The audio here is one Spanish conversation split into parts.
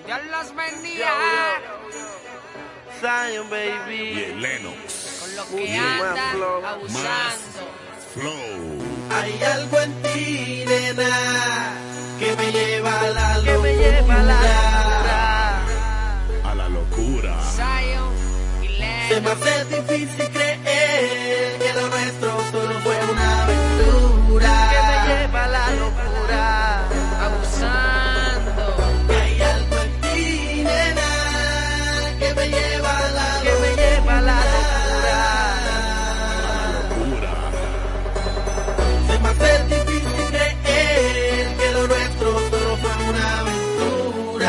Dios los bendiga. Zion, baby. Bien, Lennox. Con lo que andan abusando. Flow. Hay algo en ti, nena, que me lleva a la locura. A la locura. Zion y Se me Lennox. hace difícil creer que lo nuestro solo fue una aventura. Que me lleva a la locura. Abusando. Hay algo en ti, nena, que me lleva a la Que me lleva a la locura. Locura. Se me hace difícil creer que lo nuestro solo fue una aventura.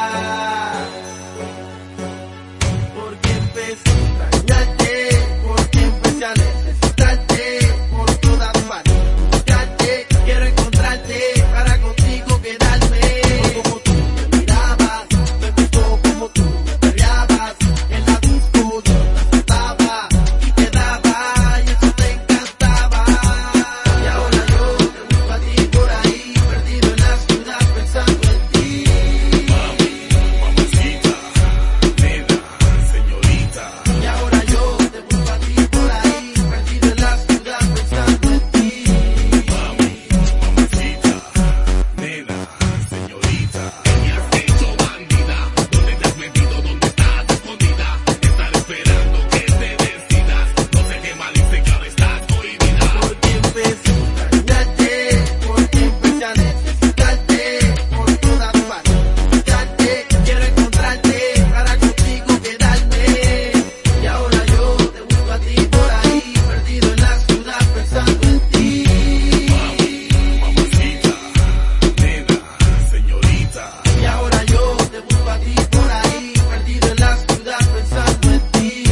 Porque empecé a extrañarte, porque empecé a necesitarte por todas partes. Buscarte, quiero encontrarte para contigo quedarme. Como tú me mirabas, me gustó como tú me peleabas. En la disco yo te azotaba y te daba y eso te encantaba. Y ahora yo te busco a ti por ahí, perdido en la ciudad pensando en ti. Mamacita. Nena. Señorita. Y ahora yo te busco a ti por ahí, perdido en la ciudad pensando en ti. Mamacita. Nena. Señorita. ¿Qué has hecho, bandida? ¿Dónde te has metido? ¿Dónde estás escondida? Estar esperando que te decidas. No sé qué malicia cabe, estás prohibida. Porque empecé a extrañarte, porque empecé a necesitarte por todas partes. Buscarte, quiero encontrarte para contigo quedarme. Y ahora yo te busco a ti por ahí, perdido en la ciudad pensando en ti. Mamacita. Nena. Señorita. Y ahora yo te busco a ti por ahí, perdido en la ciudad pensando en ti.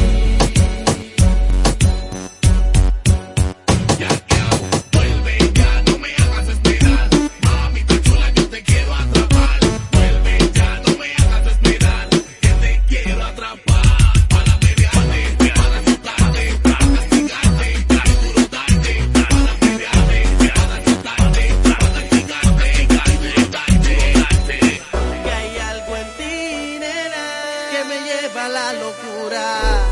Ya, vuelve ya, no me hagas esperar. Mamita chula, yo te quiero atrapar. Vuelve ya, no me hagas esperar. Que te quiero atrapar. Para pelearte, para azotarte, para castigarte, para duro darte. Para pelearte, para azotarte, para castigarte, para duro darte. Que hay algo en ti, nena, que me lleva a la locura.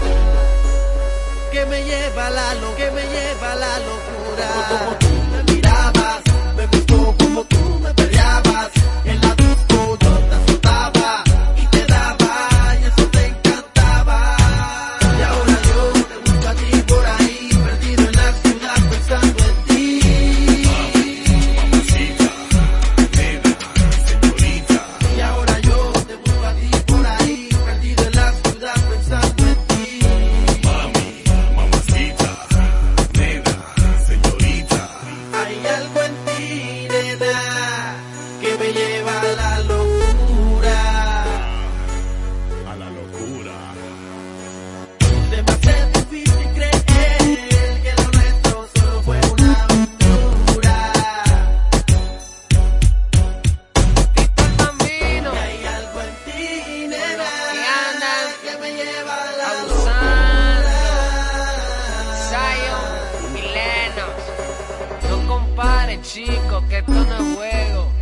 Que me lleva a la locura. Que me lleva a la locura. Como tú me mirabas, me gustó como tú me peleabas. En la disco yo te azotaba y te daba y eso te encantaba. Y ahora yo te busco a ti por ahí, perdido en la ciudad pensando en ti. Mamacita. Nena. Señorita. Y ahora yo te busco a ti por ahí, perdido en la ciudad pensando en ti. Mamacita. Nena. Señorita. Hay algo en ti, nena, que me lleva a la locura. A la locura. Se me hace difícil creer que lo nuestro solo fue una aventura. Tito el Bambino. Y hay algo en ti, nena, Que andan que me lleva a la abusando. locura. Zion y Lennox. No compare, chicos, que esto no es juego.